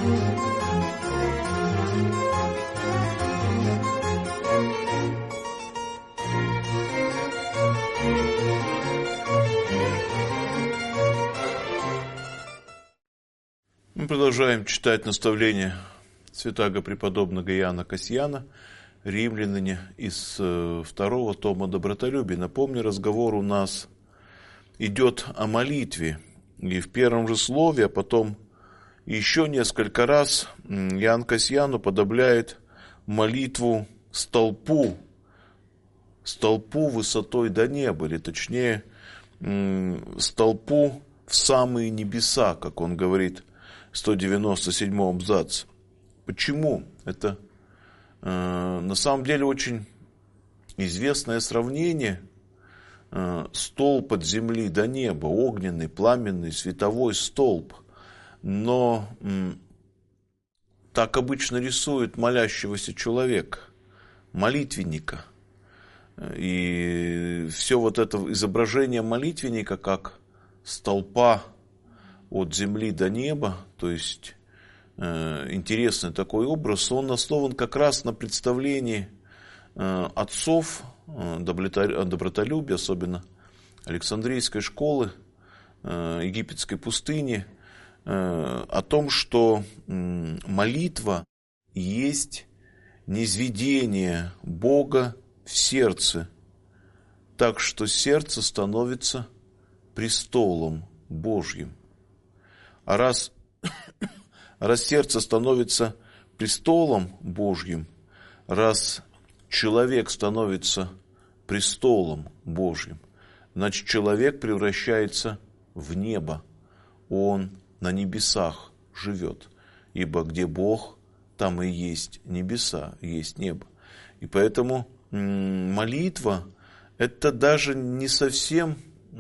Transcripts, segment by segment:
Мы продолжаем читать наставления святаго преподобного Иоанна Кассияна, римлянине, из второго тома «Добротолюбие». Напомню, разговор у нас идет о молитве. И в первом же слове, а потом еще несколько раз Иоанн Кассиян уподобляет молитву столпу высотой до неба, или точнее столпу в самые небеса, как он говорит в 197-м абзаце. Почему? Это на самом деле очень известное сравнение. Столб от земли до неба, огненный, пламенный, световой столб. Но так обычно рисует молящегося человека, молитвенника. И все вот это изображение молитвенника как столпа от земли до неба, то есть интересный такой образ, он основан как раз на представлении отцов добротолюбия, особенно Александрийской школы, египетской пустыни, о том, что молитва есть низведение Бога в сердце, так что сердце становится престолом Божьим. А раз сердце становится престолом Божьим, раз человек становится престолом Божьим, значит, человек превращается в небо, он на небесах живет, ибо где Бог, там и есть небеса, есть небо. И поэтому молитва – это даже не совсем,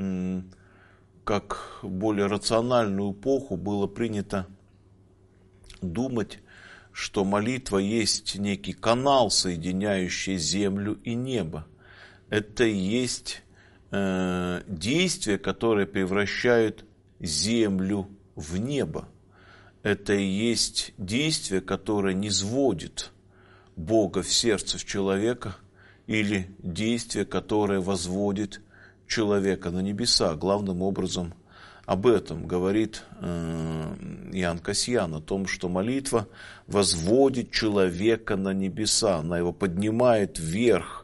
как в более рациональную эпоху было принято думать, что молитва есть некий канал, соединяющий землю и небо. Это и есть действие, которое превращает землю в небо. Это и есть действие, которое низводит Бога в сердце человека, или действие, которое возводит человека на небеса. Главным образом об этом говорит Иоанн Кассиян, о том, что молитва возводит человека на небеса, она его поднимает вверх.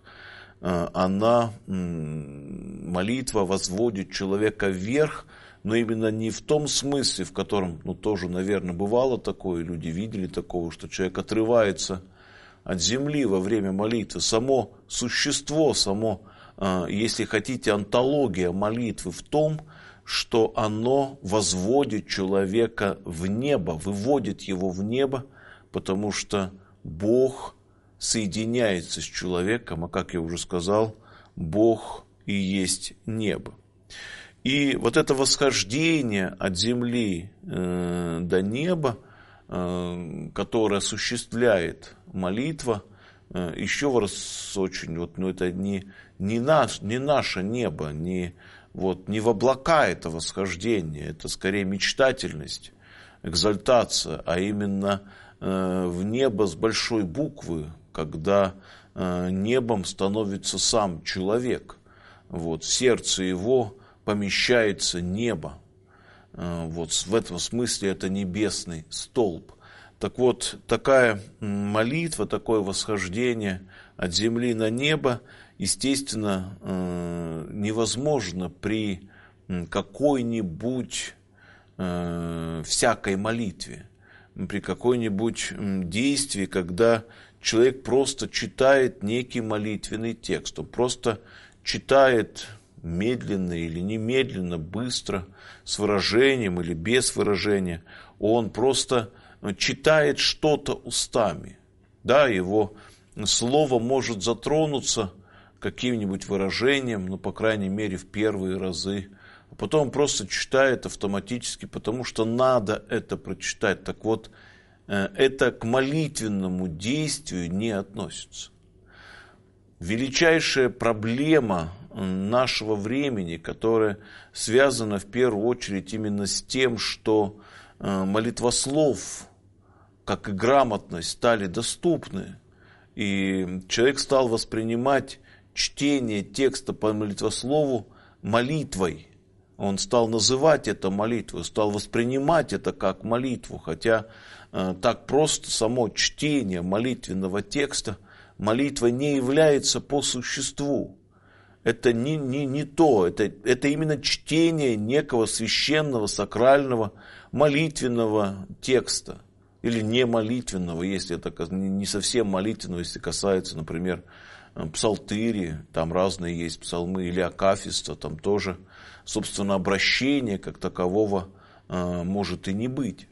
Молитва возводит человека вверх, но именно не в том смысле, в котором, тоже, наверное, бывало такое, люди видели такого, что человек отрывается от земли во время молитвы. Само существо, если хотите, онтология молитвы в том, что оно возводит человека в небо, выводит его в небо, потому что Бог соединяется с человеком, а как я уже сказал, Бог и есть небо. И вот это восхождение от земли до неба, которое осуществляет молитва, еще раз очень, это не наше небо, не в облака это восхождение, это скорее мечтательность, экзальтация, а именно в небо с большой буквы, когда небом становится сам человек. В сердце его помещается небо. В этом смысле это небесный столб. Так вот, такая молитва, такое восхождение от земли на небо, естественно, невозможно при какой-нибудь всякой молитве, при какой-нибудь действии, когда человек просто читает некий молитвенный текст, он просто читает медленно или немедленно, быстро, с выражением или без выражения, он просто читает что-то устами. Да, его слово может затронуться каким-нибудь выражением, по крайней мере, в первые разы, а потом просто читает автоматически, потому что надо это прочитать. Так вот, это к молитвенному действию не относится. Величайшая проблема нашего времени, которая связана в первую очередь именно с тем, что молитвослов как и грамотность, стали доступны. И человек стал воспринимать чтение текста по молитвослову молитвой. Он стал называть это молитвой, стал воспринимать это как молитву. Хотя так просто само чтение молитвенного текста молитвой не является по существу. Это не то, это именно чтение некого священного, сакрального, молитвенного текста. Или не молитвенного, если это не совсем молитвенного, если касается, например, псалтыри, там разные есть псалмы, или акафиста, там тоже, собственно, обращение как такового может и не быть.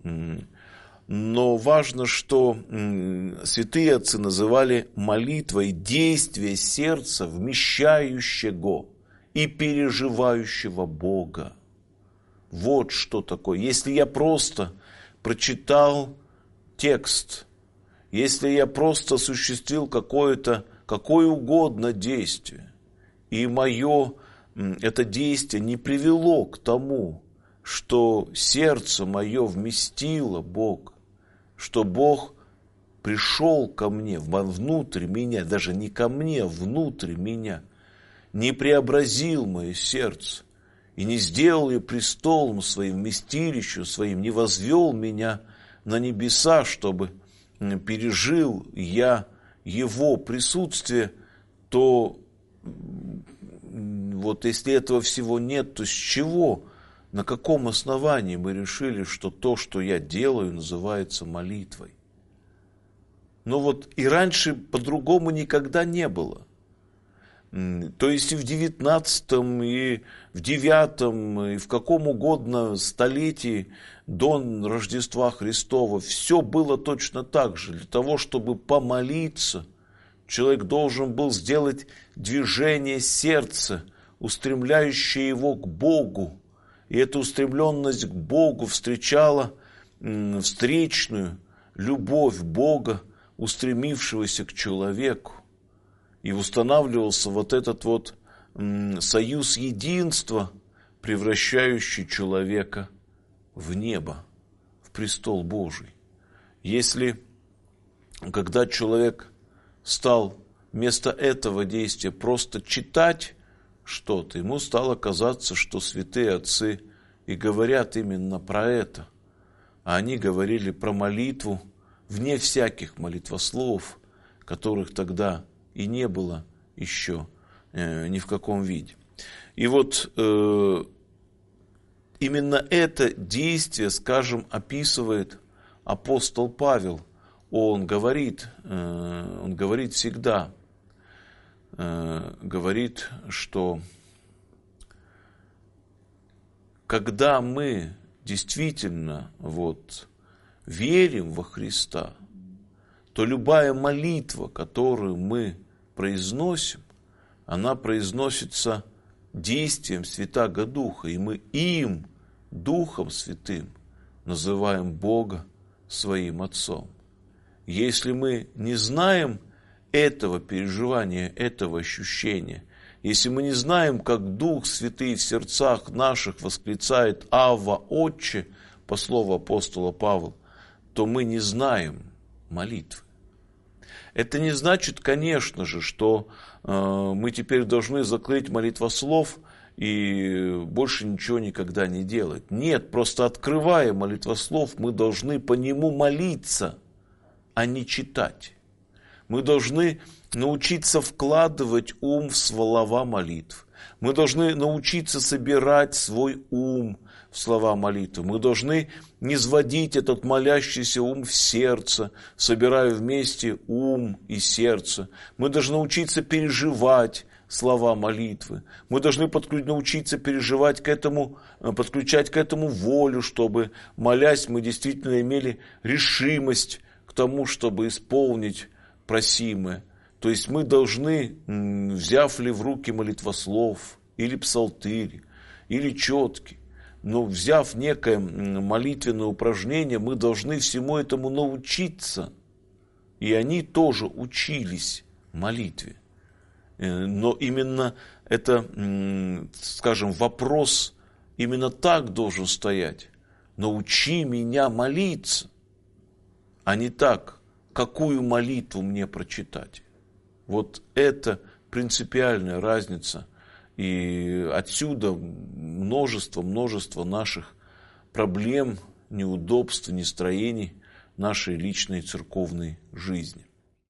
Но важно, что святые отцы называли молитвой действие сердца, вмещающего и переживающего Бога. Вот что такое. Если я просто прочитал текст, если я просто осуществил какое угодно действие, и мое это действие не привело к тому, что сердце мое вместило Бога, что Бог пришел ко мне, внутрь меня, даже не ко мне, а внутрь меня, не преобразил мое сердце и не сделал ее престолом своим, вместилищем своим, не возвел меня на небеса, чтобы пережил я его присутствие, то вот если этого всего нет, то с чего, на каком основании мы решили, что то, что я делаю, называется молитвой? Но вот и раньше по-другому никогда не было. То есть и в 19 и в 9 и в каком угодно столетии до Рождества Христова все было точно так же. Для того, чтобы помолиться, человек должен был сделать движение сердца, устремляющее его к Богу. И эта устремленность к Богу встречала встречную любовь Бога, устремившегося к человеку. И устанавливался вот этот вот союз единства, превращающий человека в небо, в престол Божий. Если, когда человек стал вместо этого действия просто читать что-то, ему стало казаться, что святые отцы и говорят именно про это. А они говорили про молитву вне всяких молитвословов, которых тогда и не было еще ни в каком виде. И вот именно это действие, скажем, описывает апостол Павел. Он говорит всегда, говорит, что когда мы действительно верим во Христа, то любая молитва, которую мы произносим, она произносится действием Святаго Духа, и мы им, Духом Святым, называем Бога своим Отцом. Если мы не знаем этого переживания, этого ощущения, если мы не знаем, как Дух Святый в сердцах наших восклицает «Авва, Отче», по слову апостола Павла, то мы не знаем молитвы. Это не значит, конечно же, что мы теперь должны закрыть молитвослов и больше ничего никогда не делать. Нет, просто открывая молитвослов, мы должны по нему молиться, а не читать. Мы должны научиться вкладывать ум в слова молитв. Мы должны научиться собирать свой ум в слова молитвы. Мы должны низводить этот молящийся ум в сердце, собирая вместе ум и сердце. Мы должны научиться переживать слова молитвы. Мы должны научиться переживать подключать к этому волю, чтобы, молясь, мы действительно имели решимость к тому, чтобы исполнить просимое. То есть мы должны, взяв ли в руки молитвослов, или псалтырь, или четки, но взяв некое молитвенное упражнение, мы должны всему этому научиться. И они тоже учились молитве. Но именно это, скажем, вопрос именно так должен стоять. Научи меня молиться. а не так, какую молитву мне прочитать. Вот это принципиальная разница. И отсюда множество наших проблем, неудобств, нестроений нашей личной церковной жизни.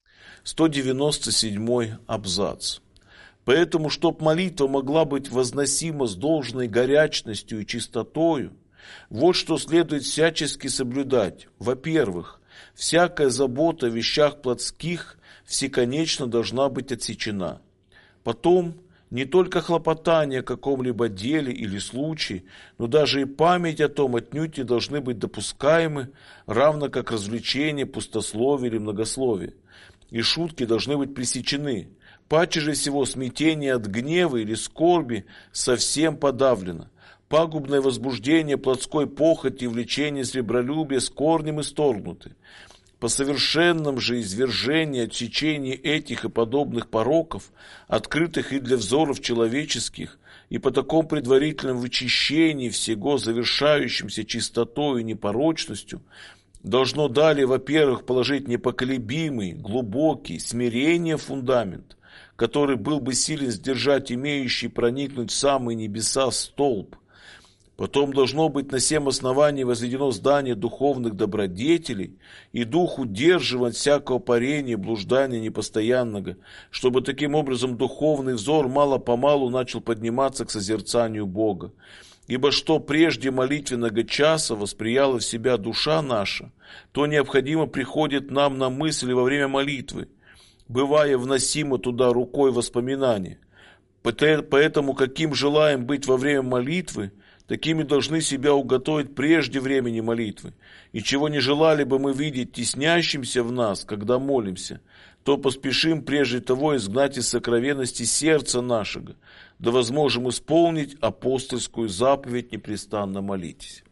197 абзац. Поэтому, чтоб молитва могла быть возносима с должной горячностью и чистотою, вот что следует всячески соблюдать. Во-первых, всякая забота о вещах плотских всеконечно должна быть отсечена. Потом, не только хлопотание о каком-либо деле или случае, но даже и память о том отнюдь не должны быть допускаемы, равно как развлечения, пустословие или многословие. И шутки должны быть пресечены. Паче же всего смятение от гнева или скорби совсем подавлено. Пагубное возбуждение плотской похоти и влечение сребролюбия с корнем исторгнуты. По совершенном же извержении, отсечении этих и подобных пороков, открытых и для взоров человеческих, и по такому предварительном вычищении всего, завершающимся чистотой и непорочностью, должно далее, во-первых, положить непоколебимый, глубокий, смирение фундамент, который был бы силен сдержать имеющий проникнуть в самые небеса столб. Потом должно быть на сем основании возведено здание духовных добродетелей, и дух удерживать всякого парения, блуждания непостоянного, чтобы таким образом духовный взор мало-помалу начал подниматься к созерцанию Бога. Ибо что прежде молитвенного часа восприяла в себя душа наша, то необходимо приходит нам на мысли во время молитвы, бывая вносимо туда рукой воспоминания. Поэтому каким желаем быть во время молитвы, такими должны себя уготовить прежде времени молитвы. И чего не желали бы мы видеть теснящимся в нас, когда молимся, то поспешим прежде того изгнать из сокровенности сердца нашего, да возможем исполнить апостольскую заповедь непрестанно молитесь.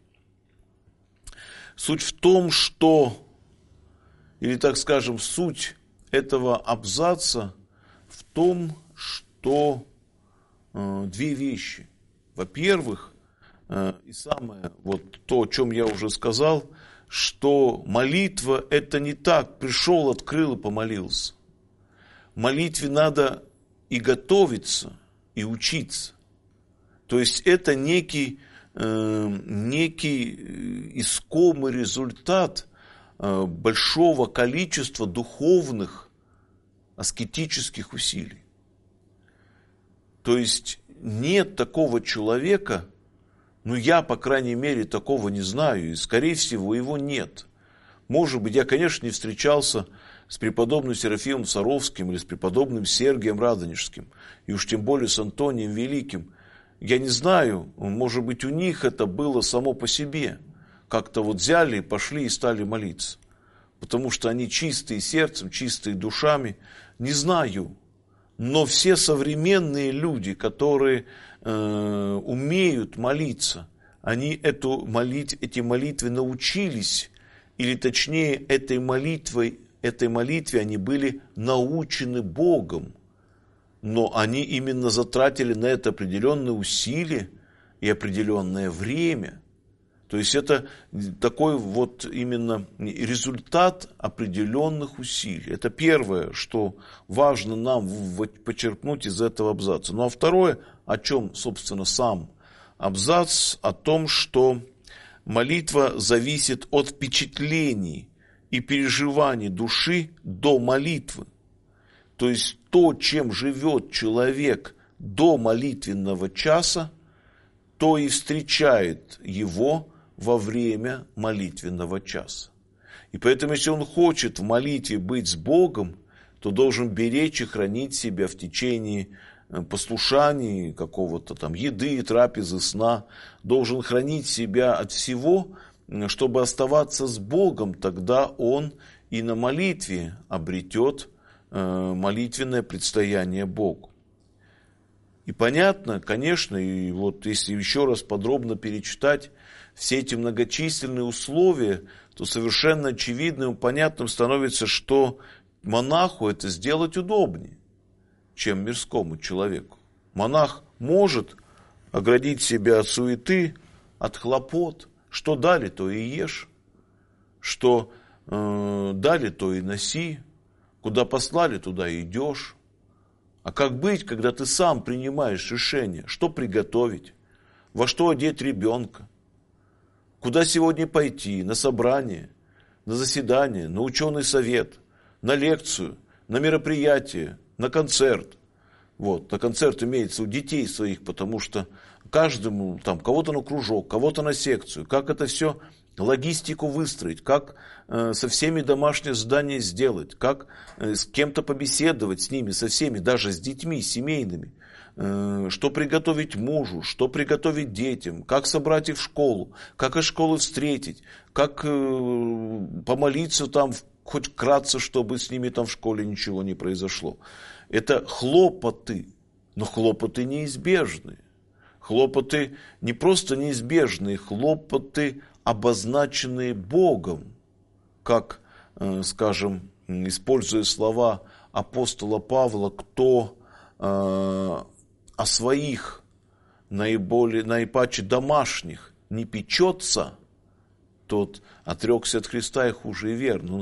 Суть в том, что, или так скажем, суть этого абзаца в том, что две вещи. Во-первых, и самое, вот то, о чем я уже сказал, что молитва это не так, пришел, открыл и помолился. Молитве надо и готовиться, и учиться. То есть это некий искомый результат большого количества духовных, аскетических усилий. То есть нет такого человека, я, по крайней мере, такого не знаю, и, скорее всего, его нет. Может быть, я, конечно, не встречался с преподобным Серафимом Саровским или с преподобным Сергием Радонежским, и уж тем более с Антонием Великим. Я не знаю, может быть, у них это было само по себе. Как-то вот взяли, пошли и стали молиться. Потому что они чистые сердцем, чистые душами. Не знаю. Но все современные люди, которые умеют молиться, они эти молитвы научились, или точнее этой молитве они были научены Богом, но они именно затратили на это определенные усилия и определенное время. То есть это такой вот именно результат определенных усилий. Это первое, что важно нам почерпнуть из этого абзаца. Ну а второе, о чем, собственно, сам абзац, о том, что молитва зависит от впечатлений и переживаний души до молитвы. То есть то, чем живет человек до молитвенного часа, то и встречает его во время молитвенного часа. И поэтому, если он хочет в молитве быть с Богом, то должен беречь и хранить себя в течение послушаний, какого-то там еды, трапезы, сна. Должен хранить себя от всего, чтобы оставаться с Богом. Тогда он и на молитве обретет молитвенное предстояние Богу. И понятно, конечно, и вот если еще раз подробно перечитать все эти многочисленные условия, то совершенно очевидным и понятным становится, что монаху это сделать удобнее, чем мирскому человеку. Монах может оградить себя от суеты, от хлопот. Что дали, то и ешь. Что дали, то и носи. Куда послали, туда и идешь. А как быть, когда ты сам принимаешь решение, что приготовить, во что одеть ребенка, куда сегодня пойти, на собрание, на заседание, на ученый совет, на лекцию, на мероприятие, на концерт. Вот, на концерт имеется у детей своих, потому что каждому, там, кого-то на кружок, кого-то на секцию, как это все, логистику выстроить, как со всеми домашнее задание сделать, как с кем-то побеседовать с ними, со всеми, даже с детьми, семейными, что приготовить мужу, что приготовить детям, как собрать их в школу, как из школы встретить, как помолиться там хоть вкратце, чтобы с ними там в школе ничего не произошло. Это хлопоты, но хлопоты неизбежные. Хлопоты не просто неизбежные, хлопоты, обозначенные Богом, как, скажем, используя слова апостола Павла, кто о своих наипаче домашних не печется, тот отрекся от Христа и хуже и верно.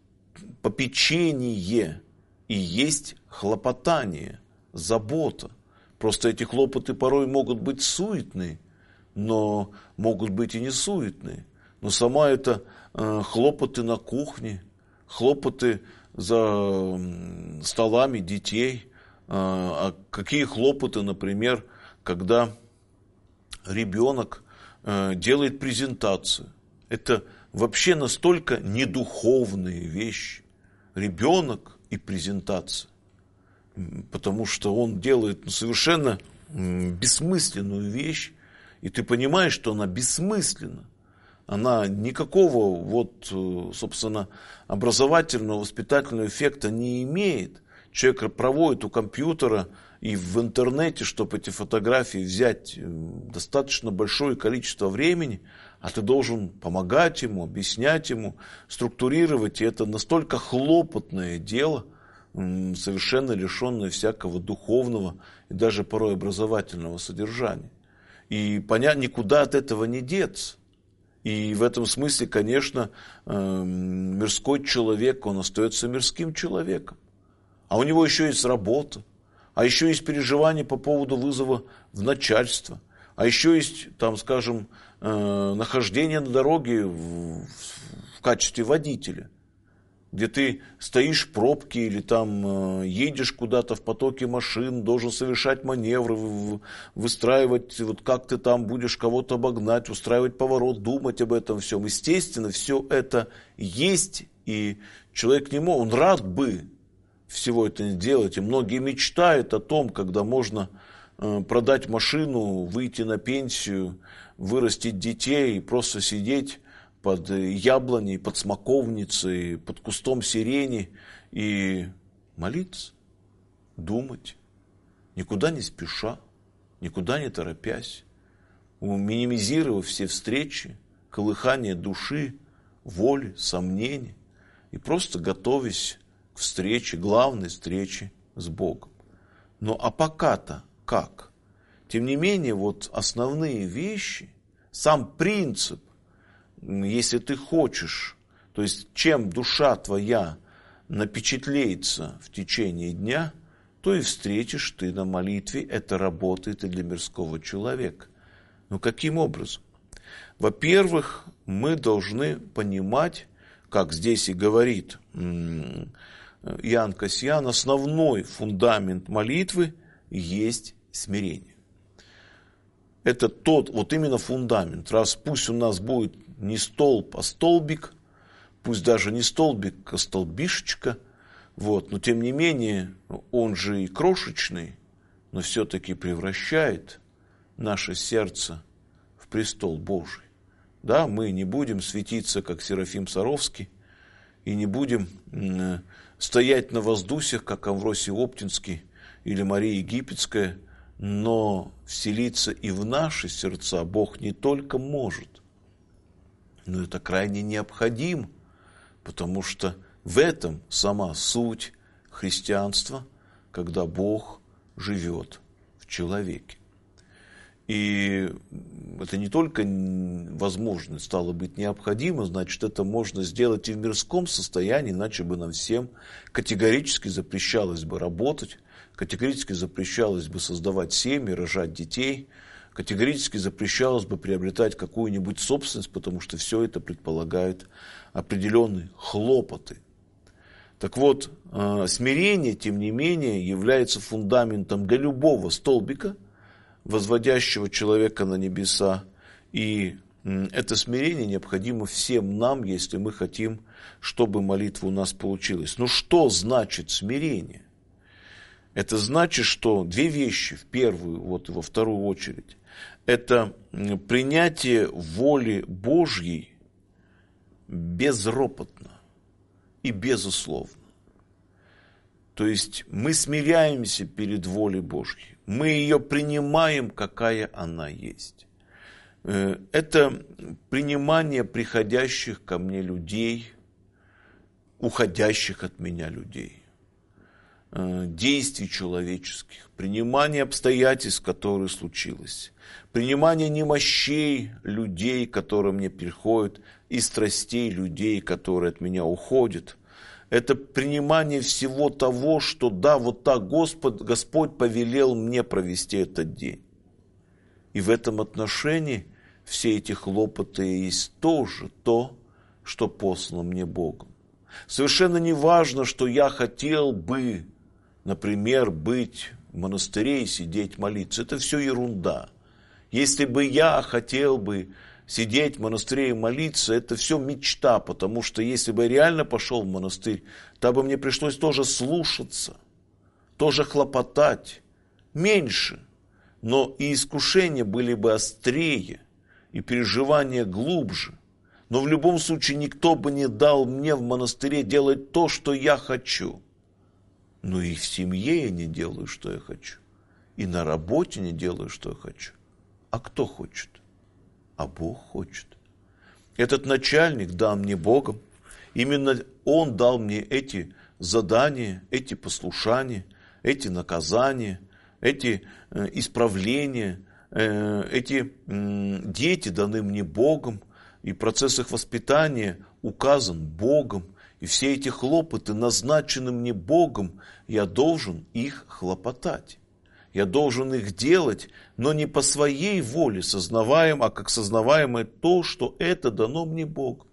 Попечение и есть хлопотание, забота. Просто эти хлопоты порой могут быть суетные, но могут быть и не суетные. Но сама это хлопоты на кухне, хлопоты за столами детей. А какие хлопоты, например, когда ребенок делает презентацию. Это вообще настолько недуховные вещи. Ребенок и презентация. Потому что он делает совершенно бессмысленную вещь, и ты понимаешь, что она бессмысленна. Она никакого, собственно, образовательного, воспитательного эффекта не имеет. Человек проводит у компьютера и в интернете, чтобы эти фотографии взять, достаточно большое количество времени, а ты должен помогать ему, объяснять ему, структурировать. И это настолько хлопотное дело, совершенно лишенное всякого духовного и даже порой образовательного содержания. И понятно, никуда от этого не деться. И в этом смысле, конечно, мирской человек, он остается мирским человеком. А у него еще есть работа, а еще есть переживания по поводу вызова в начальство, а еще есть, там, скажем, нахождение на дороге в качестве водителя, где ты стоишь в пробке или там едешь куда-то в потоке машин, должен совершать маневры, выстраивать, как ты там будешь кого-то обогнать, устраивать поворот, думать об этом всем. Естественно, все это есть, и человек не может, он рад бы всего это не делать. И многие мечтают о том, когда можно продать машину, выйти на пенсию, вырастить детей и просто сидеть под яблоней, под смоковницей, под кустом сирени и молиться, думать, никуда не спеша, никуда не торопясь, минимизировав все встречи, колыхание души, воли, сомнений и просто готовясь к встрече, главной встрече с Богом. Но а пока-то как? Тем не менее, основные вещи, сам принцип, если ты хочешь, то есть чем душа твоя напечатлеется в течение дня, то и встретишь ты на молитве. Это работает и для мирского человека. Но каким образом? Во-первых, мы должны понимать, как здесь и говорит Иоанн Кассиан, основной фундамент молитвы есть смирение. Это именно фундамент. Раз пусть у нас будет не столб, а столбик, пусть даже не столбик, а столбишечка, но тем не менее он же и крошечный, но все-таки превращает наше сердце в престол Божий. Да, мы не будем светиться, как Серафим Саровский, и не будем стоять на воздусях, как Амвросий Оптинский или Мария Египетская, но вселиться и в наши сердца Бог не только может, но это крайне необходимо, потому что в этом сама суть христианства, когда Бог живет в человеке. И это не только возможно, стало быть необходимо, значит, это можно сделать и в мирском состоянии, иначе бы нам всем категорически запрещалось бы работать, категорически запрещалось бы создавать семьи, рожать детей, категорически запрещалось бы приобретать какую-нибудь собственность, потому что все это предполагает определенные хлопоты. Так вот, смирение, тем не менее, является фундаментом для любого столбика, возводящего человека на небеса. И это смирение необходимо всем нам, если мы хотим, чтобы молитва у нас получилась. Но что значит смирение? Это значит, что две вещи, в первую и во вторую очередь, это принятие воли Божьей безропотно и безусловно. То есть мы смиряемся перед волей Божьей. Мы ее принимаем, какая она есть. Это принимание приходящих ко мне людей, уходящих от меня людей, действий человеческих, принимание обстоятельств, которые случилось, принимание немощей людей, которые мне приходят, и страстей людей, которые от меня уходят. Это принимание всего того, что да, вот так Господь повелел мне провести этот день. И в этом отношении все эти хлопоты есть тоже то, что послано мне Богом. Совершенно не важно, что я хотел бы, например, быть в монастыре и сидеть молиться. Это все ерунда. Если бы я хотел бы сидеть в монастыре и молиться, это все мечта, потому что если бы я реально пошел в монастырь, то бы мне пришлось тоже слушаться, тоже хлопотать, меньше, но и искушения были бы острее, и переживания глубже. Но в любом случае никто бы не дал мне в монастыре делать то, что я хочу. Но и в семье я не делаю, что я хочу, и на работе не делаю, что я хочу. А кто хочет? А Бог хочет. Этот начальник дан мне Богом. Именно Он дал мне эти задания, эти послушания, эти наказания, эти исправления. Эти дети даны мне Богом. И процесс их воспитания указан Богом. И все эти хлопоты назначены мне Богом. Я должен их хлопотать. Я должен их делать, но не по своей воле сознаваем, а как сознаваемое то, что это дано мне Богом.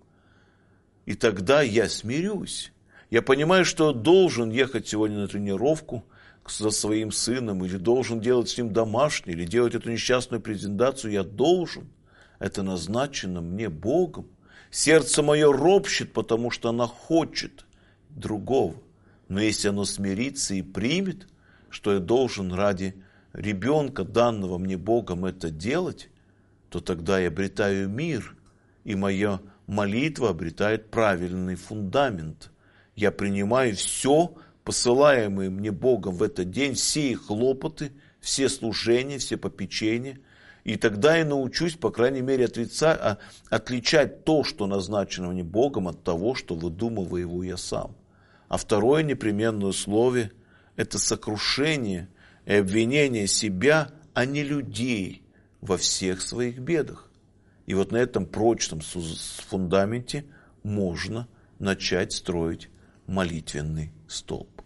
И тогда я смирюсь. Я понимаю, что должен ехать сегодня на тренировку со своим сыном, или должен делать с ним домашний, или делать эту несчастную презентацию. Я должен. Это назначено мне Богом. Сердце мое ропщет, потому что оно хочет другого. Но если оно смирится и примет, что я должен ради ребенка, данного мне Богом, это делать, то тогда я обретаю мир, и моя молитва обретает правильный фундамент. Я принимаю все, посылаемое мне Богом в этот день, все их хлопоты, все служения, все попечения, и тогда я научусь, по крайней мере, отличать то, что назначено мне Богом, от того, что выдумываю его я сам. А второе непременное условие – это сокрушение и обвинение себя, а не людей во всех своих бедах. И вот на этом прочном фундаменте можно начать строить молитвенный столб.